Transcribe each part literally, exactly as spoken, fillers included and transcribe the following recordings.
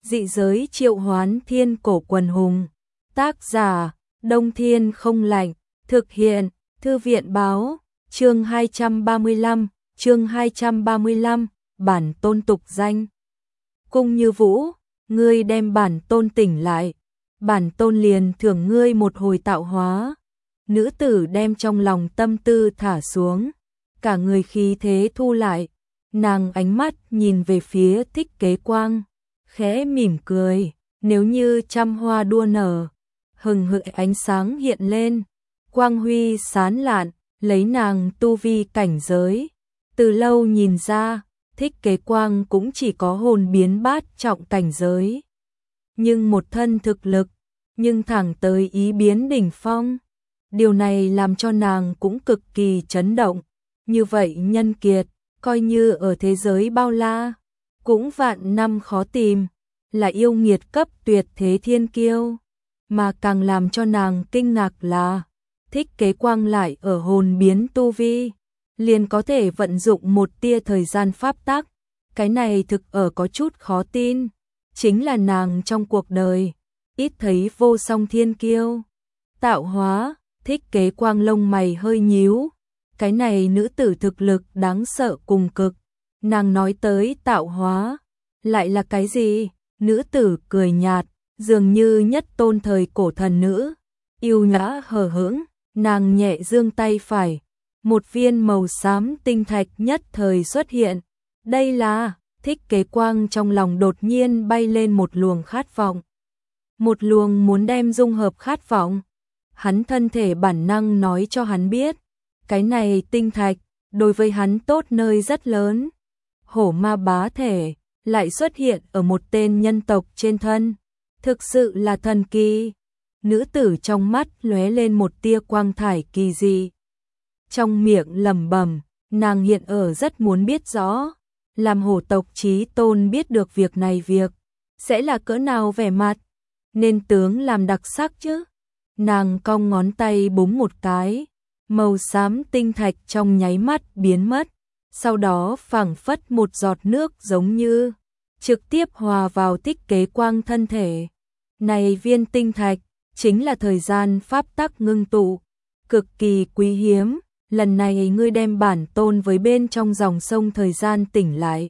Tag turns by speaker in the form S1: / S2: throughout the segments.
S1: Dị giới triệu hoán thiên cổ quần hùng. Tác giả, Đông Thiên không lạnh. Thực hiện, Thư viện báo. Chương hai trăm ba mươi lăm, chương hai trăm ba mươi lăm, bản tôn tục danh. Cung Như Vũ, ngươi đem bản tôn tỉnh lại, bản tôn liền thưởng ngươi một hồi tạo hóa. Nữ tử đem trong lòng tâm tư thả xuống, cả người khí thế thu lại, nàng ánh mắt nhìn về phía Thích Kế Quang, khẽ mỉm cười, nếu như trăm hoa đua nở, hừng hực ánh sáng hiện lên, quang huy sáng lạn, lấy nàng tu vi cảnh giới. Từ lâu nhìn ra, Thích Kế Quang cũng chỉ có hồn biến bát trọng cảnh giới. Nhưng một thân thực lực, nhưng thẳng tới ý biến đỉnh phong. Điều này làm cho nàng cũng cực kỳ chấn động. Như vậy nhân kiệt, coi như ở thế giới bao la, cũng vạn năm khó tìm, là yêu nghiệt cấp tuyệt thế thiên kiêu. Mà càng làm cho nàng kinh ngạc là, Thích Kế Quang lại ở hồn biến tu vi, liền có thể vận dụng một tia thời gian pháp tắc. Cái này thực ở có chút khó tin, chính là nàng trong cuộc đời, ít thấy vô song thiên kiêu. Tạo hóa, Thích Kế Quang lông mày hơi nhíu, cái này nữ tử thực lực đáng sợ cùng cực. Nàng nói tới tạo hóa, lại là cái gì? Nữ tử cười nhạt, dường như nhất tôn thời cổ thần nữ, yêu nhã hờ hững, nàng nhẹ giương tay phải, một viên màu xám tinh thạch nhất thời xuất hiện. Đây là, Thích Kế Quang trong lòng đột nhiên bay lên một luồng khát vọng. Một luồng muốn đem dung hợp khát vọng. Hắn thân thể bản năng nói cho hắn biết, cái này tinh thạch, đối với hắn tốt nơi rất lớn. Hổ ma bá thể, lại xuất hiện ở một tên nhân tộc trên thân. Thực sự là thần kỳ. Nữ tử trong mắt lóe lên một tia quang thải kỳ dị. Trong miệng lẩm bẩm, nàng hiện ở rất muốn biết rõ, làm hổ tộc chí tôn biết được việc này việc, sẽ là cỡ nào vẻ mặt, nên tướng làm đặc sắc chứ. Nàng cong ngón tay búng một cái, màu xám tinh thạch trong nháy mắt biến mất, sau đó phảng phất một giọt nước giống như trực tiếp hòa vào Thích Kế Quang thân thể. Này viên tinh thạch chính là thời gian pháp tắc ngưng tụ, cực kỳ quý hiếm. Lần này ngươi đem bản tôn với bên trong dòng sông thời gian tỉnh lại,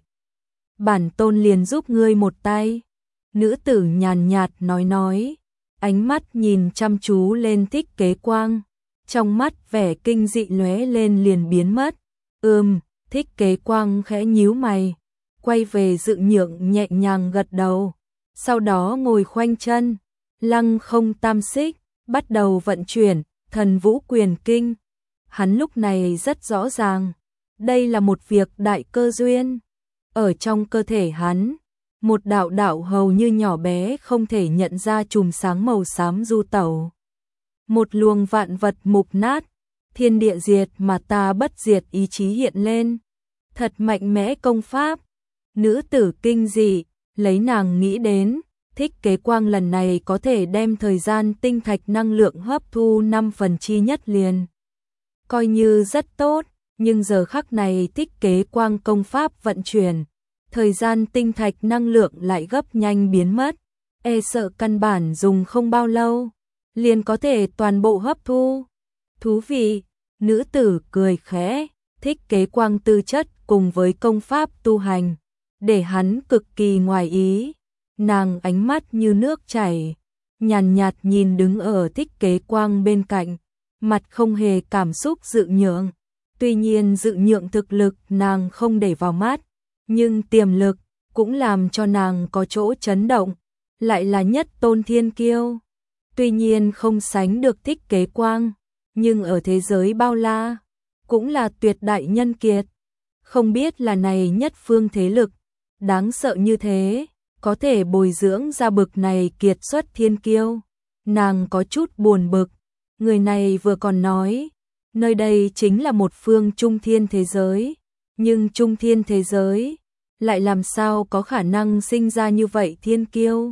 S1: bản tôn liền giúp ngươi một tay. Nữ tử nhàn nhạt nói nói, ánh mắt nhìn chăm chú lên Thích Kế Quang, trong mắt vẻ kinh dị lóe lên liền biến mất. Ừm, Thích Kế Quang khẽ nhíu mày, quay về dự nhượng nhẹ nhàng gật đầu, sau đó ngồi khoanh chân, lăng không tam xích, bắt đầu vận chuyển thần vũ quyền kinh. Hắn lúc này rất rõ ràng, đây là một việc đại cơ duyên. Ở trong cơ thể hắn, một đạo đạo hầu như nhỏ bé không thể nhận ra chùm sáng màu xám du tẩu. Một luồng vạn vật mục nát, thiên địa diệt mà ta bất diệt ý chí hiện lên. Thật mạnh mẽ công pháp. Nữ tử kinh dị, lấy nàng nghĩ đến, Thích Kế Quang lần này có thể đem thời gian tinh thạch năng lượng hấp thu năm phần chi nhất liền. Coi như rất tốt, nhưng giờ khắc này Thích Kế Quang công pháp vận chuyển, thời gian tinh thạch năng lượng lại gấp nhanh biến mất, e sợ căn bản dùng không bao lâu, liền có thể toàn bộ hấp thu. Thú vị, nữ tử cười khẽ, Thích Kế Quang tư chất cùng với công pháp tu hành, để hắn cực kỳ ngoài ý. Nàng ánh mắt như nước chảy, nhàn nhạt nhìn đứng ở Thích Kế Quang bên cạnh, mặt không hề cảm xúc dự nhượng. Tuy nhiên dự nhượng thực lực nàng không để vào mắt, nhưng tiềm lực cũng làm cho nàng có chỗ chấn động, lại là nhất tôn thiên kiêu. Tuy nhiên không sánh được Thích Kế Quang, nhưng ở thế giới bao la, cũng là tuyệt đại nhân kiệt. Không biết là này nhất phương thế lực, đáng sợ như thế, có thể bồi dưỡng ra bực này kiệt xuất thiên kiêu. Nàng có chút buồn bực, người này vừa còn nói, nơi đây chính là một phương trung thiên thế giới, nhưng trung thiên thế giới, lại làm sao có khả năng sinh ra như vậy thiên kiêu.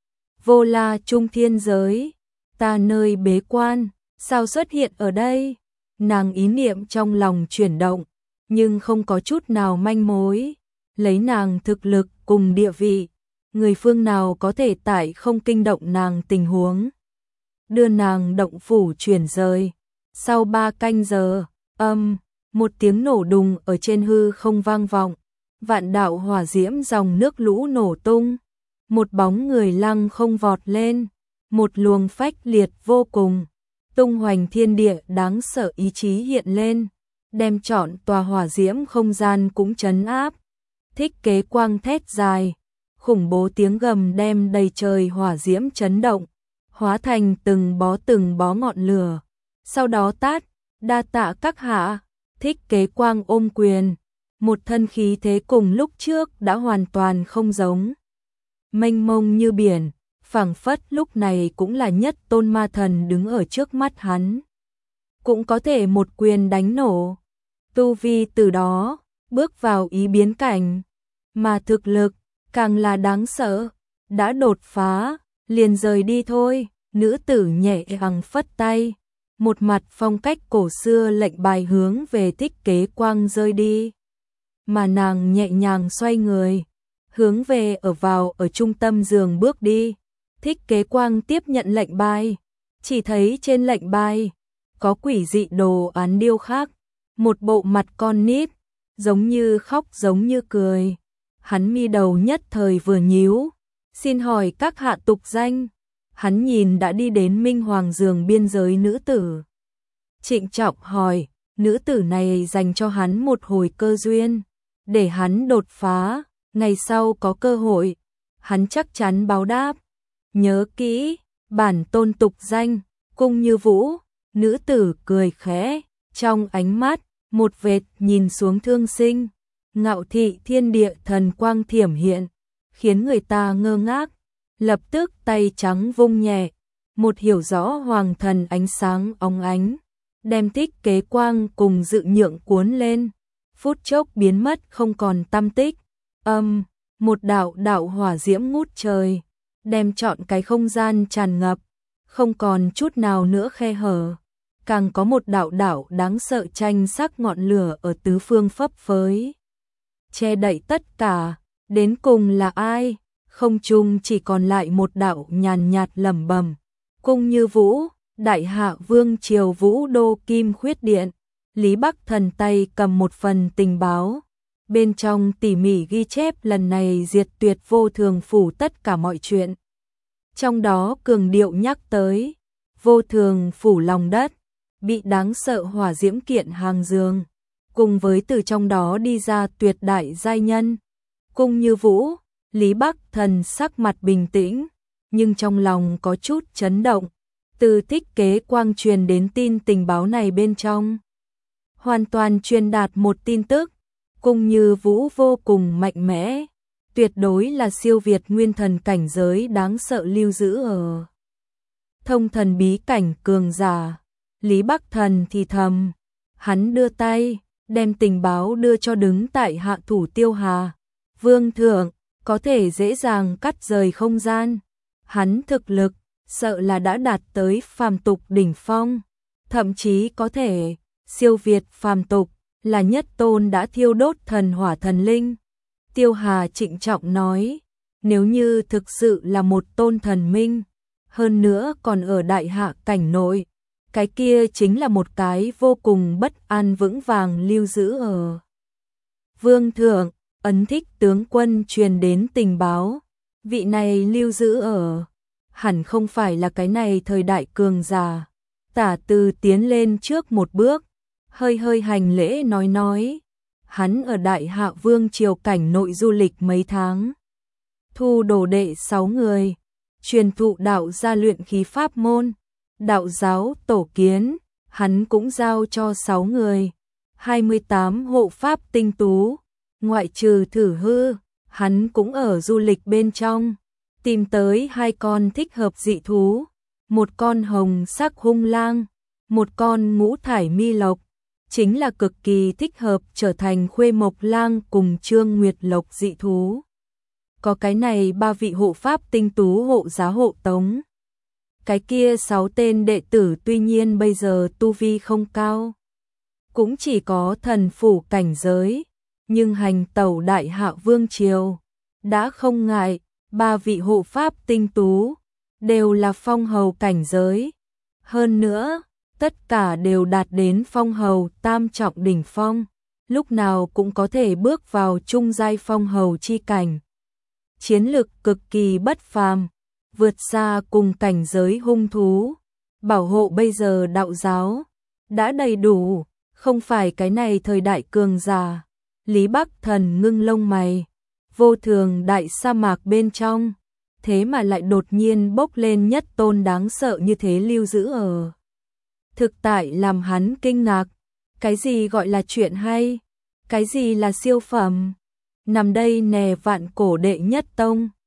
S1: Vô la trung thiên giới, ta nơi bế quan, sao xuất hiện ở đây? Nàng ý niệm trong lòng chuyển động, nhưng không có chút nào manh mối. Lấy nàng thực lực cùng địa vị, người phương nào có thể tại không kinh động nàng tình huống. Đưa nàng động phủ chuyển rời. Sau ba canh giờ, âm, một tiếng nổ đùng ở trên hư không vang vọng. Vạn đạo hỏa diễm dòng nước lũ nổ tung. Một bóng người lăng không vọt lên. Một luồng phách liệt vô cùng. Tung hoành thiên địa đáng sợ ý chí hiện lên. Đem trọn tòa hỏa diễm không gian cũng trấn áp. Thích Kế Quang thét dài. Khủng bố tiếng gầm đem đầy trời hỏa diễm chấn động. Hóa thành từng bó từng bó ngọn lửa. Sau đó tát, đa tạ các hạ. Thích Kế Quang ôm quyền. Một thân khí thế cùng lúc trước đã hoàn toàn không giống. Mênh mông như biển, phảng phất lúc này cũng là nhất tôn ma thần đứng ở trước mắt hắn. Cũng có thể một quyền đánh nổ. Tu vi từ đó, bước vào ý biến cảnh. Mà thực lực, càng là đáng sợ. Đã đột phá, liền rời đi thôi. Nữ tử nhẹ nhàng phất tay. Một mặt phong cách cổ xưa lệnh bài hướng về Thích Kế Quang rơi đi. Mà nàng nhẹ nhàng xoay người, hướng về ở vào ở trung tâm giường bước đi. Thích Kế Quang tiếp nhận lệnh bài, chỉ thấy trên lệnh bài có quỷ dị đồ án điêu khắc, một bộ mặt con nít, giống như khóc giống như cười. Hắn mi đầu nhất thời vừa nhíu, xin hỏi các hạ tục danh. Hắn nhìn đã đi đến Minh Hoàng giường biên giới nữ tử. Trịnh trọng hỏi, nữ tử này dành cho hắn một hồi cơ duyên, để hắn đột phá, ngày sau có cơ hội, hắn chắc chắn báo đáp. Nhớ kỹ, bản tôn tục danh, Cung Như Vũ. Nữ tử cười khẽ, trong ánh mắt, một vệt nhìn xuống thương sinh. Ngạo thị thiên địa thần quang thiểm hiện, khiến người ta ngơ ngác. Lập tức tay trắng vung nhẹ, một hiểu rõ hoàng thần ánh sáng óng ánh, đem Thích Kế Quang cùng Dự Nhượng cuốn lên, phút chốc biến mất không còn tăm tích. Âm, một đạo đạo hỏa diễm ngút trời, đem trọn cái không gian tràn ngập, không còn chút nào nữa khe hở, càng có một đạo đạo đáng sợ tranh sắc ngọn lửa ở tứ phương phấp phới, che đậy tất cả. Đến cùng là ai? Không trung chỉ còn lại một đạo nhàn nhạt lẩm bẩm. Cung Như Vũ, đại hạ vương triều Vũ đô Kim Khuyết Điện. Lý Bắc Thần tay cầm một phần tình báo, bên trong tỉ mỉ ghi chép lần này diệt tuyệt vô thường phủ tất cả mọi chuyện. Trong đó cường điệu nhắc tới vô thường phủ lòng đất, bị đáng sợ hỏa diễm kiện hàng giường, cùng với từ trong đó đi ra tuyệt đại giai nhân. Cung Như Vũ, Lý Bắc Thần sắc mặt bình tĩnh, nhưng trong lòng có chút chấn động. Từ Thích Kế Quang truyền đến tin tình báo này bên trong, hoàn toàn truyền đạt một tin tức, Cung Như Vũ vô cùng mạnh mẽ, tuyệt đối là siêu việt nguyên thần cảnh giới đáng sợ lưu giữ ở thông thần bí cảnh cường giả. Lý Bắc Thần thì thầm, hắn đưa tay, đem tình báo đưa cho đứng tại hạ thủ Tiêu Hà. Vương thượng, có thể dễ dàng cắt rời không gian. Hắn thực lực, sợ là đã đạt tới phàm tục đỉnh phong, thậm chí có thể siêu việt phàm tục, là nhất tôn đã thiêu đốt thần hỏa thần linh. Tiêu Hà trịnh trọng nói, nếu như thực sự là một tôn thần minh, hơn nữa còn ở đại hạ cảnh nội, cái kia chính là một cái vô cùng bất an vững vàng lưu giữ ở. Vương thượng, ấn Thích tướng quân truyền đến tình báo, vị này lưu giữ ở, hẳn không phải là cái này thời đại cường giả. Tả Từ tiến lên trước một bước, hơi hơi hành lễ nói nói, hắn ở đại hạ vương triều cảnh nội du lịch mấy tháng, thu đồ đệ sáu người, truyền thụ đạo gia luyện khí pháp môn, đạo giáo tổ kiến, hắn cũng giao cho sáu người, hai mươi tám hộ pháp tinh tú, ngoại trừ Thử Hư, hắn cũng ở du lịch bên trong, tìm tới hai con thích hợp dị thú, một con hồng sắc hung lang, một con ngũ thải mi lộc, chính là cực kỳ thích hợp trở thành khuê mộc lang cùng trương nguyệt lộc dị thú. Có cái này ba vị hộ pháp tinh tú hộ giá hộ tống. Cái kia sáu tên đệ tử tuy nhiên bây giờ tu vi không cao, cũng chỉ có thần phủ cảnh giới, nhưng hành tẩu đại hạ vương triều, đã không ngại, ba vị hộ pháp tinh tú, đều là phong hầu cảnh giới. Hơn nữa, tất cả đều đạt đến phong hầu tam trọng đỉnh phong, lúc nào cũng có thể bước vào trung giai phong hầu chi cảnh. Chiến lực cực kỳ bất phàm, vượt xa cùng cảnh giới hung thú. Bảo hộ bây giờ đạo giáo đã đầy đủ, không phải cái này thời đại cường giả. Lý Bắc Thần ngưng lông mày, vô thường đại sa mạc bên trong, thế mà lại đột nhiên bốc lên nhất tôn đáng sợ như thế lưu giữ ở. Thực tại làm hắn kinh ngạc, cái gì gọi là chuyện hay, cái gì là siêu phẩm. Nằm đây nè vạn cổ đệ nhất tông,